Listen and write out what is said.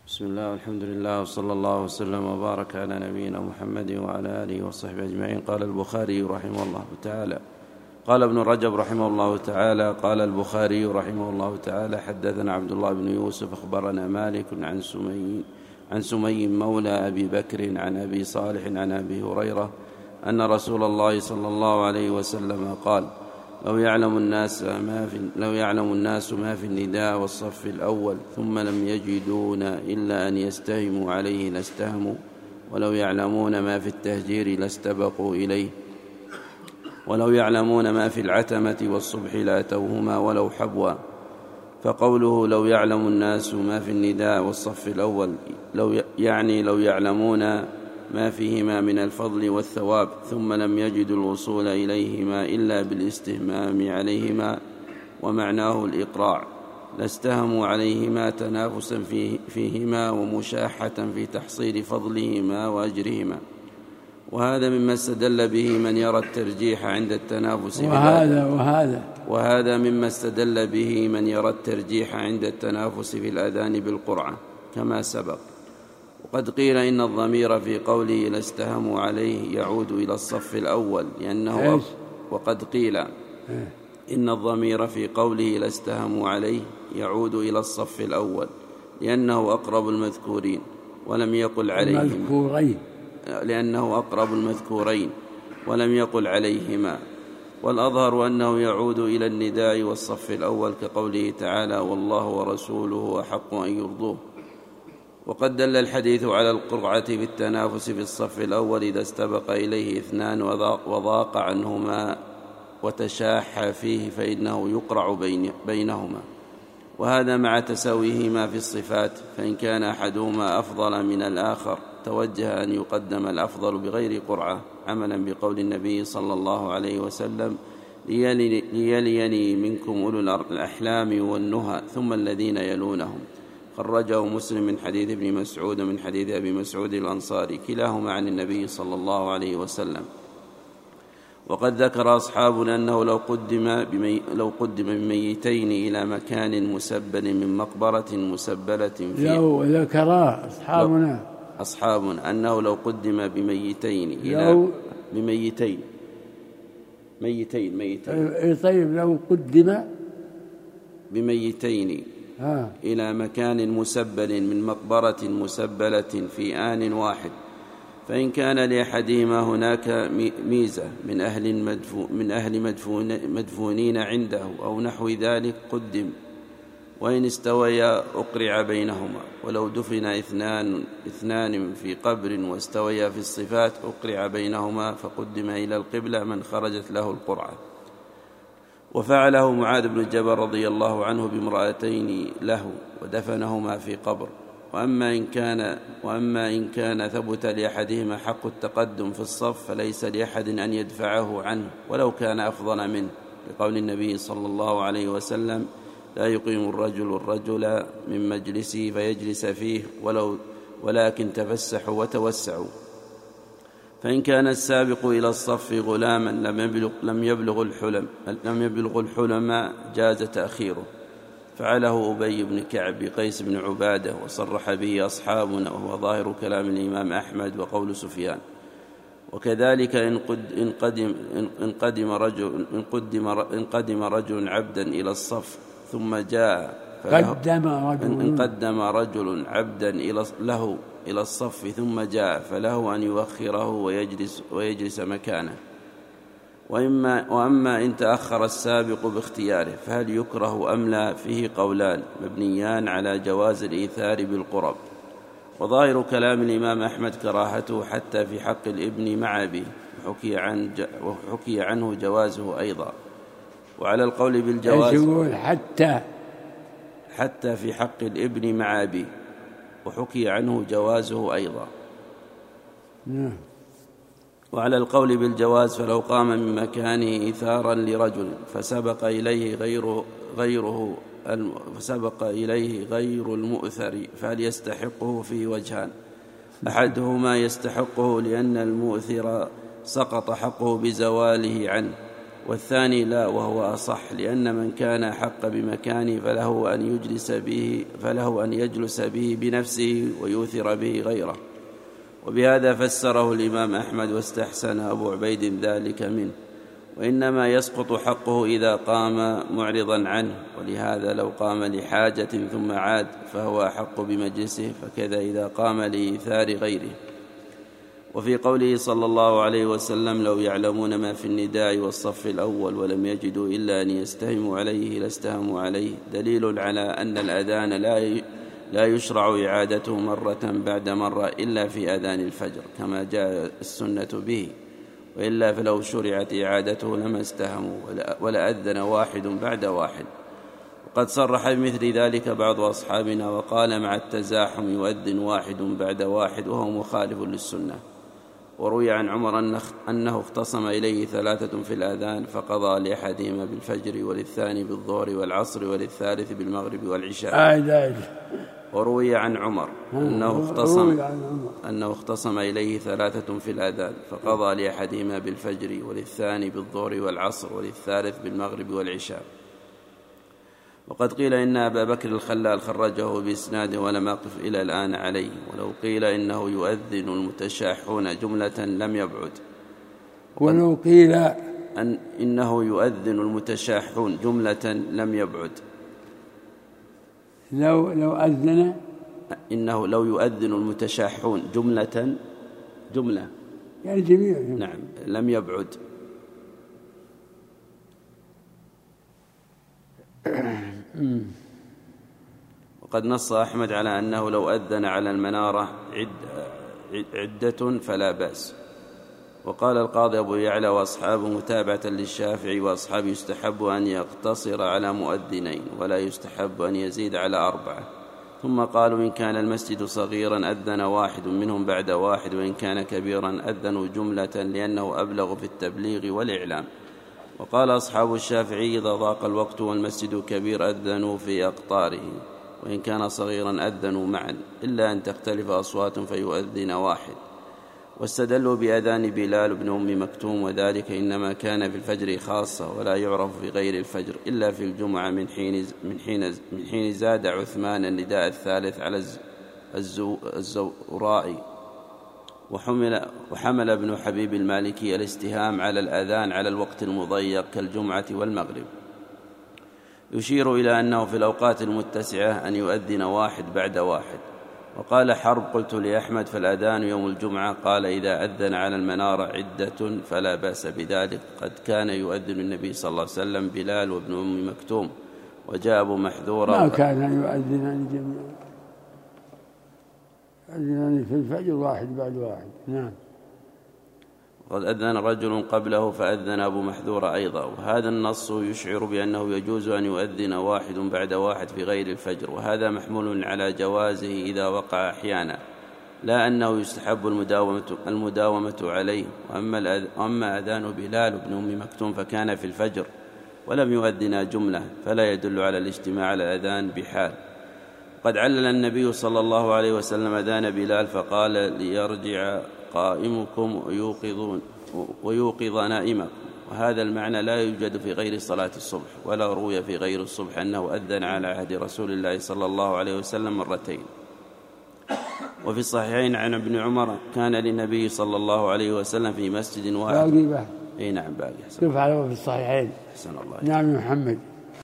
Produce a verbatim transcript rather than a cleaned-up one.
بسم الله والحمد لله وصلى الله وسلم وبارك على نبينا محمد وعلى آله وصحبه أجمعين. قال البخاري رحمه الله تعالى قال ابن رجب رحمه الله تعالى قال البخاري رحمه الله تعالى حدثنا عبد الله بن يوسف أخبرنا مالك عن سمي عن سمي مولى أبي بكر عن أبي صالح عن أبي هريرة أن رسول الله صلى الله عليه وسلم قال لو يعلم الناس ما في لو يعلم الناس ما في النداء والصف الأول ثم لم يجدون إلا أن يستهموا عليه لاستهموا، ولو يعلمون ما في التهجير لاستبقوا إليه، ولو يعلمون ما في العتمة والصبح لاتوهما ولو حبوا. فقوله لو يعلم الناس ما في النداء والصف الأول لو يعني لو يعلمون ما فيهما من الفضل والثواب ثم لم يجدوا الوصول إليهما إلا بالاستهمام عليهما، ومعناه الإقراع، لاستهموا عليهما تنافسا فيهما ومشاحة في تحصيل فضلهما وأجرهما. وهذا مما استدل به من يرى الترجيح عند التنافس وهذا وهذا وهذا مما استدل به من يرى الترجيح عند التنافس في الأذان بالقرعة كما سبق. وقد قيل إن الضمير في قوله لاستهموا عليه يعود إلى الصف الأول لأنه وقد قيل إن الضمير في قوله لاستهموا عليه يعود إلى الصف الأول لأنه أقرب المذكورين ولم يقل عليهما لأنه أقرب المذكورين ولم يقل عليهما. والأظهر أنه يعود إلى النداء والصف الأول كقوله تعالى والله ورسوله أحق أن يرضوه. وقد دل الحديث على القرعة بالتنافس في الصف الأول إذا استبق إليه اثنان وضاق عنهما وتشاح فيه فإنه يقرع بينهما، وهذا مع تساويهما في الصفات، فإن كان أحدهما أفضل من الآخر توجه أن يقدم الأفضل بغير قرعة عملا بقول النبي صلى الله عليه وسلم ليليني منكم أولو الأحلام والنهى ثم الذين يلونهم. خرجه مسلم من حديث ابن مسعود ومن حديث أبي مسعود الأنصاري كلاهما عن النبي صلى الله عليه وسلم. وقد ذكر أصحابنا أنه لو قدم, بمي لو قدم بميتين إلى مكان مسبل من مقبرة مسبلة فيه لو ذكر أصحابنا أصحابنا أنه لو قدم بميتين إلى بميتين ميتين ميتين طيب لو قدم بميتين آه. إلى مكان مسبل من مقبرة مسبلة في آن واحد، فإن كان لأحدهما هناك ميزة من أهل, مدفو من أهل مدفون مدفونين عنده أو نحو ذلك قدم، وإن استويا أقرع بينهما. ولو دفن اثنان, اثنان في قبر واستويا في الصفات أقرع بينهما فقدم إلى القبلة من خرجت له القرعة. وفعله معاذ بن جبل رضي الله عنه بامرأتين له ودفنهما في قبر. وأما إن كان, وأما إن كان ثبت لأحدهما حق التقدم في الصف فليس لأحد أن يدفعه عنه ولو كان أفضل منه، لقول النبي صلى الله عليه وسلم لا يقيم الرجل الرجل من مجلسه فيجلس فيه ولو ولكن تفسحوا وتوسعوا. فإن كان السابق إلى الصف غلاما لم يبلغ, لم يبلغ الحلم لم يبلغ الحلم جاز تأخيره. فعله أبي بن كعب قيس بن عبادة وصرح به أصحابنا، وهو ظاهر كلام الإمام أحمد وقول سفيان. وكذلك إن, قد إن, قدم, إن, قدم رجل إن, قدم إن قدم رجل عبدا إلى الصف ثم جاء قدم رجل إن قدم رجل عبدا إلى له إلى الصف ثم جاء فله أن يؤخره ويجلس, ويجلس مكانه. وإما وأما إن تأخر السابق باختياره فهل يكره أم لا فيه قولان مبنيان على جواز الإيثار بالقرب. وظاهر كلام الإمام أحمد كراهته حتى في حق الابن مع أبيه، وحكي, عن وحكي عنه جوازه أيضا. وعلى القول بالجواز حتى حتى في حق الابن مع أبيه، وحكي عنه جوازه أيضا. نعم. وعلى القول بالجواز فلو قام من مكانه إثارا لرجل فسبق إليه غيره, غيره فسبق إليه غير المؤثر فهل يستحقه في وجهان. أحدهما يستحقه لأن المؤثر سقط حقه بزواله عنه، والثاني لا، وهو أصح، لأن من كان أحق بمكانه فله أن يجلس به فله أن يجلس به بنفسه ويؤثر به غيره. وبهذا فسره الإمام أحمد واستحسن أبو عبيد ذلك منه، وإنما يسقط حقه إذا قام معرضا عنه، ولهذا لو قام لحاجة ثم عاد فهو أحق بمجلسه، فكذا إذا قام لإيثار غيره. وفي قوله صلى الله عليه وسلم: لو يعلمون ما في النداء والصف الأول ولم يجدوا إلا أن يستهموا عليه لاستهموا عليه، دليل على أن الأذان لا لا يشرع إعادته مرة بعد مرة إلا في أذان الفجر كما جاء السنة به، وإلا فلو شرعت إعادته لما استهموا ولأذن واحد بعد واحد. وقد صرح بمثل ذلك بعض أصحابنا وقال: مع التزاحم يؤذن واحد بعد واحد، وهو مخالف للسنة. وروي عن عمر أنه اختصم إليه ثلاثة في الأذان فقضى لأحدهما بالفجر وللثاني بالظهر والعصر وللثالث بالمغرب والعشاء. وروي عن عمر أنه اختصم, أنه اختصم إليه ثلاثة في الأذان فقضى لأحدهما بالفجر وللثاني بالظهر والعصر وللثالث بالمغرب والعشاء. وقد قيل إن أبا بكر الخلال خرجه بإسناد ولم أقف إلى الآن عليه. ولو قيل إنه يؤذن المتشاحون جملة لم يبعد. ولو قيل أن إنه يؤذن المتشاحون جملة لم يبعد. لو لو أذن إنه لو يؤذن المتشاحون جملة جملة يعني جميع. نعم لم يبعد. وقد نص أحمد على أنه لو أذن على المنارة عدة فلا بأس. وقال القاضي أبو يعلى وأصحابه متابعة للشافعي وأصحابه يستحب أن يقتصر على مؤذنين ولا يستحب أن يزيد على أربعة. ثم قالوا إن كان المسجد صغيرا أذن واحد منهم بعد واحد، وإن كان كبيرا أذنوا جملة لأنه أبلغ في التبليغ والإعلام. وقال أصحاب الشافعي إذا ضاق الوقت والمسجد كبير أذنوا في أقطاره، وإن كان صغيرا أذنوا معا إلا أن تختلف أصوات فيؤذن واحد. واستدلوا بأذان بلال بن أم مكتوم، وذلك إنما كان في الفجر خاصة ولا يعرف في غير الفجر إلا في الجمعة من حين, من حين, من حين زاد عثمان النداء الثالث على الزورائي. وحمل, وحمل ابن حبيب المالكي الاستهام على الأذان على الوقت المضيق كالجمعة والمغرب، يشير إلى أنه في الأوقات المتسعة أن يؤذن واحد بعد واحد. وقال حرب قلت لأحمد فالأذان يوم الجمعة، قال إذا أذن على المنارة عدة فلا بأس بذلك، قد كان يؤذن النبي صلى الله عليه وسلم بلال وابن أم مكتوم. وجاء أبو محذورة ما كان يؤذنان جميعا، يؤذنان في الفجر واحد بعد واحد. نعم. وقد أذن رجل قبله فأذن أبو محذورة أيضا. وهذا النص يشعر بأنه يجوز أن يؤذن واحد بعد واحد في غير الفجر، وهذا محمول على جوازه إذا وقع أحيانا، لا أنه يستحب المداومة, المداومة عليه. وأما أذان بلال بن أم مكتوم فكان في الفجر ولم يؤذن جملة، فلا يدل على الاجتماع على الأذان بحال. قد علل النبي صلى الله عليه وسلم أذان بلال فقال ليرجع قائمكم ويوقظ, ويوقظ نائمكم، وهذا المعنى لا يوجد في غير صلاة الصبح، ولا روي في غير الصبح أنه أذن على عهد رسول الله صلى الله عليه وسلم مرتين. وفي الصحيحين عن ابن عمر كان للنبي صلى الله عليه وسلم في مسجد واحد. باقي بقى. اي نعم باقي. كيف على في الصحيحين؟ حسن الله. نعم محمد.